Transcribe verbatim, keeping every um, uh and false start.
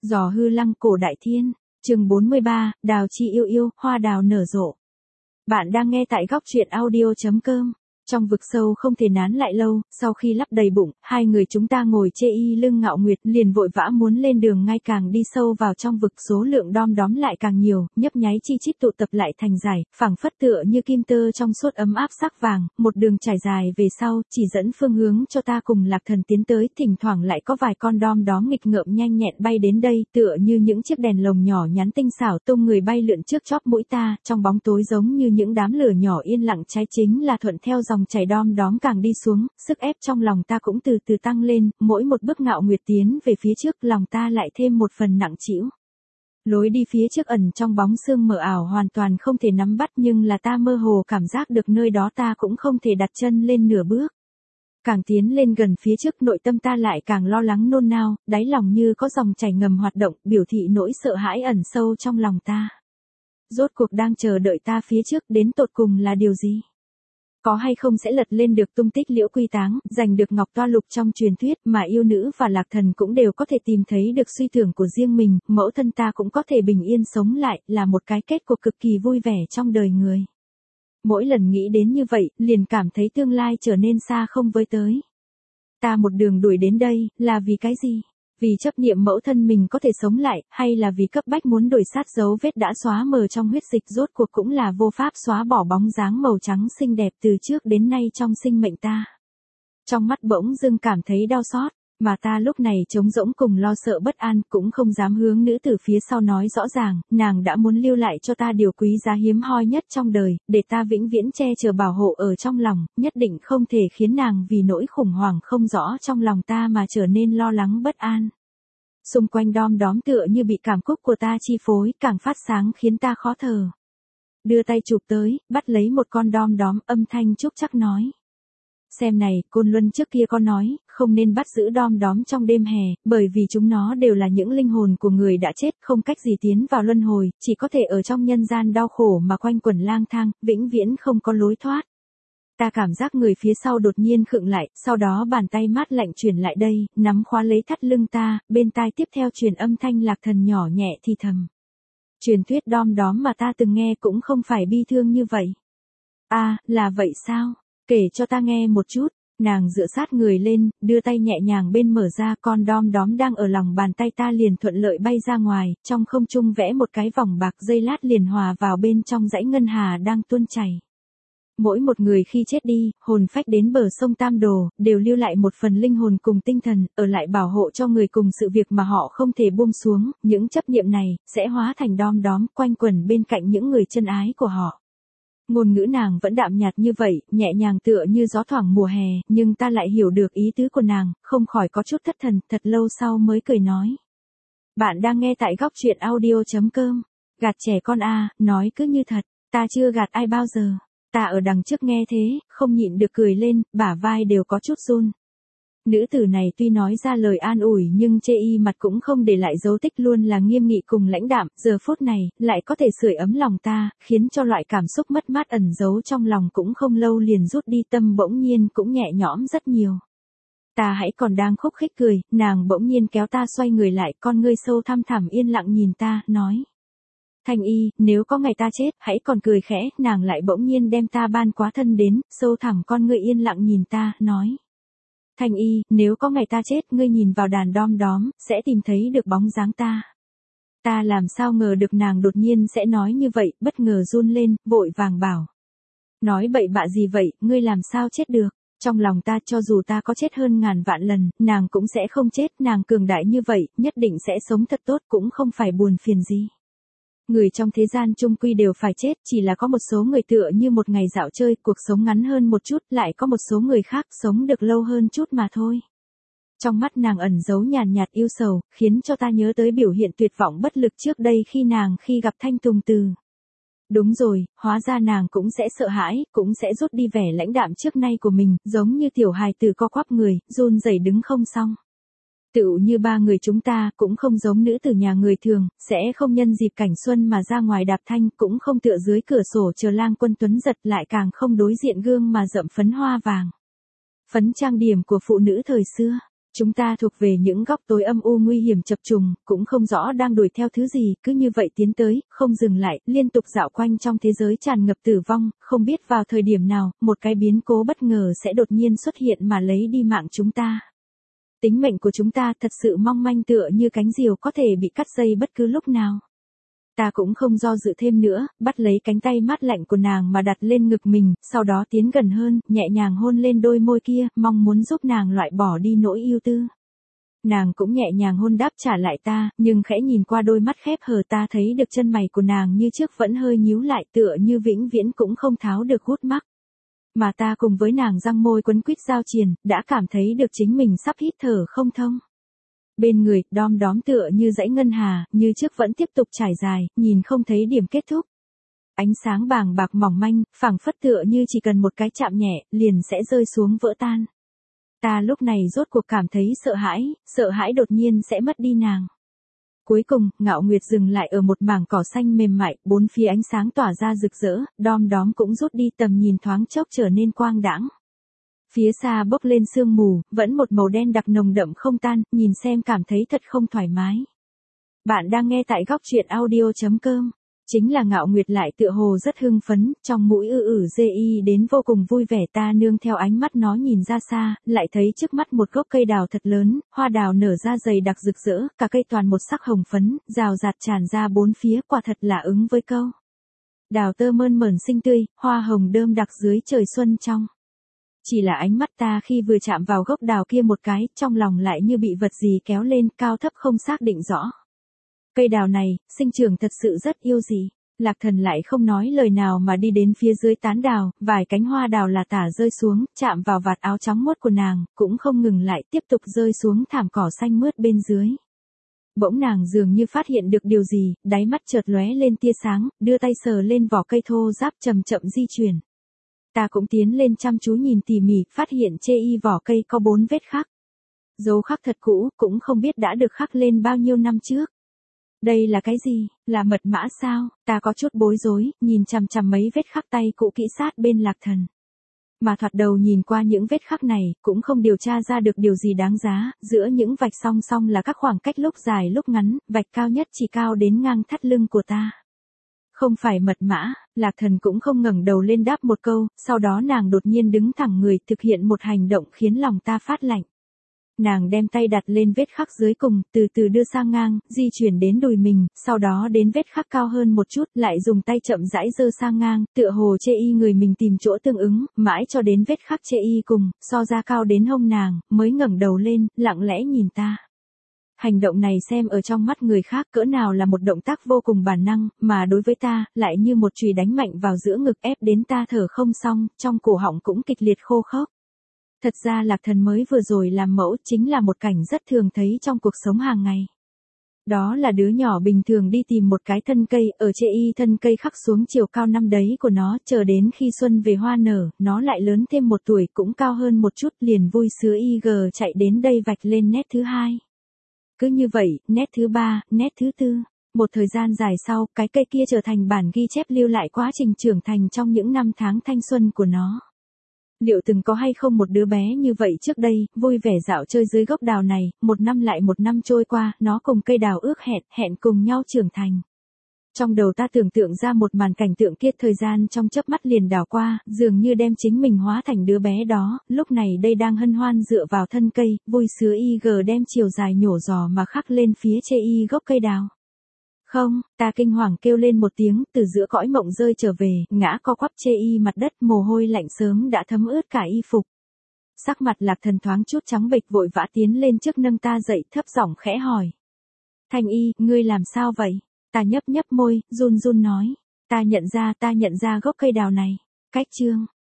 Giò hư lăng cổ đại thiên, chương bốn mươi ba, đào chi yêu yêu, hoa đào nở rộ. Bạn đang nghe tại góc truyện audio chấm com. Trong vực sâu không thể nán lại lâu, sau khi lấp đầy bụng, hai người chúng ta ngồi chê y lưng ngạo nguyệt liền vội vã muốn lên đường. Ngay càng đi sâu vào trong vực, số lượng đom đóm lại càng nhiều, nhấp nháy chi chít tụ tập lại thành dải, phẳng phất tựa như kim tơ trong suốt ấm áp sắc vàng, một đường trải dài về sau, chỉ dẫn phương hướng cho ta cùng Lạc Thần tiến tới. Thỉnh thoảng lại có vài con đom đóm nghịch ngợm nhanh nhẹn bay đến đây, tựa như những chiếc đèn lồng nhỏ nhắn tinh xảo tung người bay lượn trước chóp mũi ta, trong bóng tối giống như những đám lửa nhỏ yên lặng cháy. Chính là thuận theo dòng chảy đom đóm càng đi xuống, sức ép trong lòng ta cũng từ từ tăng lên, mỗi một bước ngạo nguyệt tiến về phía trước, lòng ta lại thêm một phần nặng trĩu. Lối đi phía trước ẩn trong bóng sương mờ ảo, hoàn toàn không thể nắm bắt, nhưng là ta mơ hồ cảm giác được nơi đó ta cũng không thể đặt chân lên nửa bước. Càng tiến lên gần phía trước, nội tâm ta lại càng lo lắng nôn nao, đáy lòng như có dòng chảy ngầm hoạt động, biểu thị nỗi sợ hãi ẩn sâu trong lòng ta. Rốt cuộc đang chờ đợi ta phía trước đến tột cùng là điều gì? Có hay không sẽ lật lên được tung tích Liễu Quy Táng, giành được ngọc toa lục trong truyền thuyết, mà yêu nữ và Lạc Thần cũng đều có thể tìm thấy được suy tưởng của riêng mình, mẫu thân ta cũng có thể bình yên sống lại, là một cái kết cục cực kỳ vui vẻ trong đời người. Mỗi lần nghĩ đến như vậy, liền cảm thấy tương lai trở nên xa không với tới. Ta một đường đuổi đến đây, là vì cái gì? Vì chấp niệm mẫu thân mình có thể sống lại, hay là vì cấp bách muốn đổi sát dấu vết đã xóa mờ trong huyết dịch? Rốt cuộc cũng là vô pháp xóa bỏ bóng dáng màu trắng xinh đẹp từ trước đến nay trong sinh mệnh ta. Trong mắt bỗng dưng cảm thấy đau xót, mà ta lúc này trống rỗng cùng lo sợ bất an, cũng không dám hướng nữ tử phía sau nói rõ ràng. Nàng đã muốn lưu lại cho ta điều quý giá hiếm hoi nhất trong đời, để ta vĩnh viễn che chở bảo hộ ở trong lòng, nhất định không thể khiến nàng vì nỗi khủng hoảng không rõ trong lòng ta mà trở nên lo lắng bất an. Xung quanh đom đóm tựa như bị cảm xúc của ta chi phối, càng phát sáng khiến ta khó thở. Đưa tay chụp tới, bắt lấy một con đom đóm, âm thanh trúc chắc nói: xem này, Côn Luân trước kia có nói, không nên bắt giữ đom đóm trong đêm hè, bởi vì chúng nó đều là những linh hồn của người đã chết, không cách gì tiến vào luân hồi, chỉ có thể ở trong nhân gian đau khổ mà quanh quẩn lang thang, vĩnh viễn không có lối thoát. Ta cảm giác người phía sau đột nhiên khựng lại, sau đó bàn tay mát lạnh chuyển lại đây, nắm khóa lấy thắt lưng ta, bên tai tiếp theo truyền âm thanh Lạc Thần nhỏ nhẹ thì thầm. Truyền thuyết đom đóm mà ta từng nghe cũng không phải bi thương như vậy. À, là vậy sao? Kể cho ta nghe một chút. Nàng dựa sát người lên, đưa tay nhẹ nhàng bên mở ra, con đom đóm đang ở lòng bàn tay ta liền thuận lợi bay ra ngoài, trong không trung vẽ một cái vòng bạc, giây lát liền hòa vào bên trong dãy ngân hà đang tuôn chảy. Mỗi một người khi chết đi, hồn phách đến bờ sông Tam Đồ, đều lưu lại một phần linh hồn cùng tinh thần, ở lại bảo hộ cho người cùng sự việc mà họ không thể buông xuống, những chấp niệm này, sẽ hóa thành đom đóm, quanh quẩn bên cạnh những người chân ái của họ. Ngôn ngữ nàng vẫn đạm nhạt như vậy, nhẹ nhàng tựa như gió thoảng mùa hè, nhưng ta lại hiểu được ý tứ của nàng, không khỏi có chút thất thần, thật lâu sau mới cười nói. Bạn đang nghe tại góc truyện audio chấm com. Gạt trẻ con a, nói cứ như thật, ta chưa gạt ai bao giờ. Ta ở đằng trước nghe thế, không nhịn được cười lên, bả vai đều có chút run. Nữ tử này tuy nói ra lời an ủi nhưng chê y mặt cũng không để lại dấu tích, luôn là nghiêm nghị cùng lãnh đạm, giờ phút này, lại có thể sưởi ấm lòng ta, khiến cho loại cảm xúc mất mát ẩn giấu trong lòng cũng không lâu liền rút đi, tâm bỗng nhiên cũng nhẹ nhõm rất nhiều. Ta hãy còn đang khúc khích cười, nàng bỗng nhiên kéo ta xoay người lại, con ngươi sâu thăm thẳm yên lặng nhìn ta, nói. Thanh y, nếu có ngày ta chết, hãy còn cười khẽ, nàng lại bỗng nhiên đem ta ban quá thân đến, sâu thẳm con ngươi yên lặng nhìn ta, nói. Thanh y, nếu có ngày ta chết, ngươi nhìn vào đàn đom đóm, sẽ tìm thấy được bóng dáng ta. Ta làm sao ngờ được nàng đột nhiên sẽ nói như vậy, bất ngờ run lên, vội vàng bảo. Nói bậy bạ gì vậy, ngươi làm sao chết được? Trong lòng ta, cho dù ta có chết hơn ngàn vạn lần, nàng cũng sẽ không chết, nàng cường đại như vậy, nhất định sẽ sống thật tốt, cũng không phải buồn phiền gì. Người trong thế gian chung quy đều phải chết, chỉ là có một số người tựa như một ngày dạo chơi, cuộc sống ngắn hơn một chút, lại có một số người khác sống được lâu hơn chút mà thôi. Trong mắt nàng ẩn giấu nhàn nhạt yêu sầu, khiến cho ta nhớ tới biểu hiện tuyệt vọng bất lực trước đây khi nàng khi gặp Thanh Tùng Từ. Đúng rồi, hóa ra nàng cũng sẽ sợ hãi, cũng sẽ rút đi vẻ lãnh đạm trước nay của mình, giống như tiểu hài tử co quắp người, run rẩy đứng không xong. Tựu như ba người chúng ta, cũng không giống nữ tử nhà người thường, sẽ không nhân dịp cảnh xuân mà ra ngoài đạp thanh, cũng không tựa dưới cửa sổ chờ lang quân tuấn giật, lại càng không đối diện gương mà rậm phấn hoa vàng. Phấn trang điểm của phụ nữ thời xưa. Chúng ta thuộc về những góc tối âm u nguy hiểm chập trùng, cũng không rõ đang đuổi theo thứ gì, cứ như vậy tiến tới, không dừng lại, liên tục dạo quanh trong thế giới tràn ngập tử vong, không biết vào thời điểm nào, một cái biến cố bất ngờ sẽ đột nhiên xuất hiện mà lấy đi mạng chúng ta. Tính mệnh của chúng ta thật sự mong manh tựa như cánh diều có thể bị cắt dây bất cứ lúc nào. Ta cũng không do dự thêm nữa, bắt lấy cánh tay mát lạnh của nàng mà đặt lên ngực mình, sau đó tiến gần hơn, nhẹ nhàng hôn lên đôi môi kia, mong muốn giúp nàng loại bỏ đi nỗi ưu tư. Nàng cũng nhẹ nhàng hôn đáp trả lại ta, nhưng khẽ nhìn qua đôi mắt khép hờ ta thấy được chân mày của nàng như trước vẫn hơi nhíu lại tựa như vĩnh viễn cũng không tháo được hút mắc. Mà ta cùng với nàng răng môi quấn quýt giao triền, đã cảm thấy được chính mình sắp hít thở không thông. Bên người, đom đóm tựa như dãy ngân hà, như trước vẫn tiếp tục trải dài, nhìn không thấy điểm kết thúc. Ánh sáng bàng bạc mỏng manh, phảng phất tựa như chỉ cần một cái chạm nhẹ, liền sẽ rơi xuống vỡ tan. Ta lúc này rốt cuộc cảm thấy sợ hãi, sợ hãi đột nhiên sẽ mất đi nàng. Cuối cùng, Ngạo Nguyệt dừng lại ở một mảng cỏ xanh mềm mại, bốn phía ánh sáng tỏa ra rực rỡ, đom đóm cũng rút đi tầm nhìn thoáng chốc trở nên quang đãng. Phía xa bốc lên sương mù, vẫn một màu đen đặc nồng đậm không tan, nhìn xem cảm thấy thật không thoải mái. Bạn đang nghe tại góc truyện audio chấm com. Chính là Ngạo Nguyệt lại tựa hồ rất hưng phấn, trong mũi ư ử dê y đến vô cùng vui vẻ ta nương theo ánh mắt nó nhìn ra xa, lại thấy trước mắt một gốc cây đào thật lớn, hoa đào nở ra dày đặc rực rỡ, cả cây toàn một sắc hồng phấn, rào rạt tràn ra bốn phía quả thật là ứng với câu. Đào tơ mơn mởn xinh tươi, hoa hồng đơm đặc dưới trời xuân trong. Chỉ là ánh mắt ta khi vừa chạm vào gốc đào kia một cái, trong lòng lại như bị vật gì kéo lên, cao thấp không xác định rõ. Cây đào này, sinh trưởng thật sự rất yêu dị. Lạc Thần lại không nói lời nào mà đi đến phía dưới tán đào, vài cánh hoa đào là tả rơi xuống, chạm vào vạt áo trắng muốt của nàng, cũng không ngừng lại, tiếp tục rơi xuống thảm cỏ xanh mướt bên dưới. Bỗng nàng dường như phát hiện được điều gì, đáy mắt chợt lóe lên tia sáng, đưa tay sờ lên vỏ cây thô ráp chậm chậm di chuyển. Ta cũng tiến lên chăm chú nhìn tỉ mỉ, phát hiện chê y vỏ cây có bốn vết khắc. Dấu khắc thật cũ, cũng không biết đã được khắc lên bao nhiêu năm trước. Đây là cái gì, là mật mã sao? Ta có chút bối rối, nhìn chằm chằm mấy vết khắc tay cũ kỹ sát bên Lạc Thần. Mà thoạt đầu nhìn qua những vết khắc này, cũng không điều tra ra được điều gì đáng giá, giữa những vạch song song là các khoảng cách lúc dài lúc ngắn, vạch cao nhất chỉ cao đến ngang thắt lưng của ta. Không phải mật mã, Lạc Thần cũng không ngẩng đầu lên đáp một câu, sau đó nàng đột nhiên đứng thẳng người thực hiện một hành động khiến lòng ta phát lạnh. Nàng đem tay đặt lên vết khắc dưới cùng, từ từ đưa sang ngang, di chuyển đến đùi mình, sau đó đến vết khắc cao hơn một chút, lại dùng tay chậm rãi dơ sang ngang, tựa hồ chê y người mình tìm chỗ tương ứng, mãi cho đến vết khắc chê y cùng, so ra cao đến hông nàng, mới ngẩng đầu lên, lặng lẽ nhìn ta. Hành động này xem ở trong mắt người khác cỡ nào là một động tác vô cùng bản năng, mà đối với ta, lại như một chùy đánh mạnh vào giữa ngực ép đến ta thở không xong, trong cổ họng cũng kịch liệt khô khốc. Thật ra Lạc Thần mới vừa rồi làm mẫu chính là một cảnh rất thường thấy trong cuộc sống hàng ngày. Đó là đứa nhỏ bình thường đi tìm một cái thân cây, ở chê y thân cây khắc xuống chiều cao năm đấy của nó, chờ đến khi xuân về hoa nở, nó lại lớn thêm một tuổi cũng cao hơn một chút, liền vui sướng y gờ chạy đến đây vạch lên nét thứ hai. Cứ như vậy, nét thứ ba, nét thứ tư. Một thời gian dài sau, cái cây kia trở thành bản ghi chép lưu lại quá trình trưởng thành trong những năm tháng thanh xuân của nó. Liệu từng có hay không một đứa bé như vậy trước đây, vui vẻ dạo chơi dưới gốc đào này, một năm lại một năm trôi qua, nó cùng cây đào ước hẹn, hẹn cùng nhau trưởng thành. Trong đầu ta tưởng tượng ra một màn cảnh tượng kia, thời gian trong chớp mắt liền đảo qua, dường như đem chính mình hóa thành đứa bé đó, lúc này đây đang hân hoan dựa vào thân cây, vui sướng y gờ đem chiều dài nhổ giò mà khắc lên phía chê y gốc cây đào. Không, ta kinh hoàng kêu lên một tiếng, từ giữa cõi mộng rơi trở về, ngã co quắp chê y mặt đất, mồ hôi lạnh sớm đã thấm ướt cả y phục. Sắc mặt Lạc Thần thoáng chút trắng bệch, vội vã tiến lên trước nâng ta dậy, thấp giọng khẽ hỏi. Thanh y, ngươi làm sao vậy? Ta nhấp nhấp môi, run run nói. Ta nhận ra, ta nhận ra gốc cây đào này. Cách chương,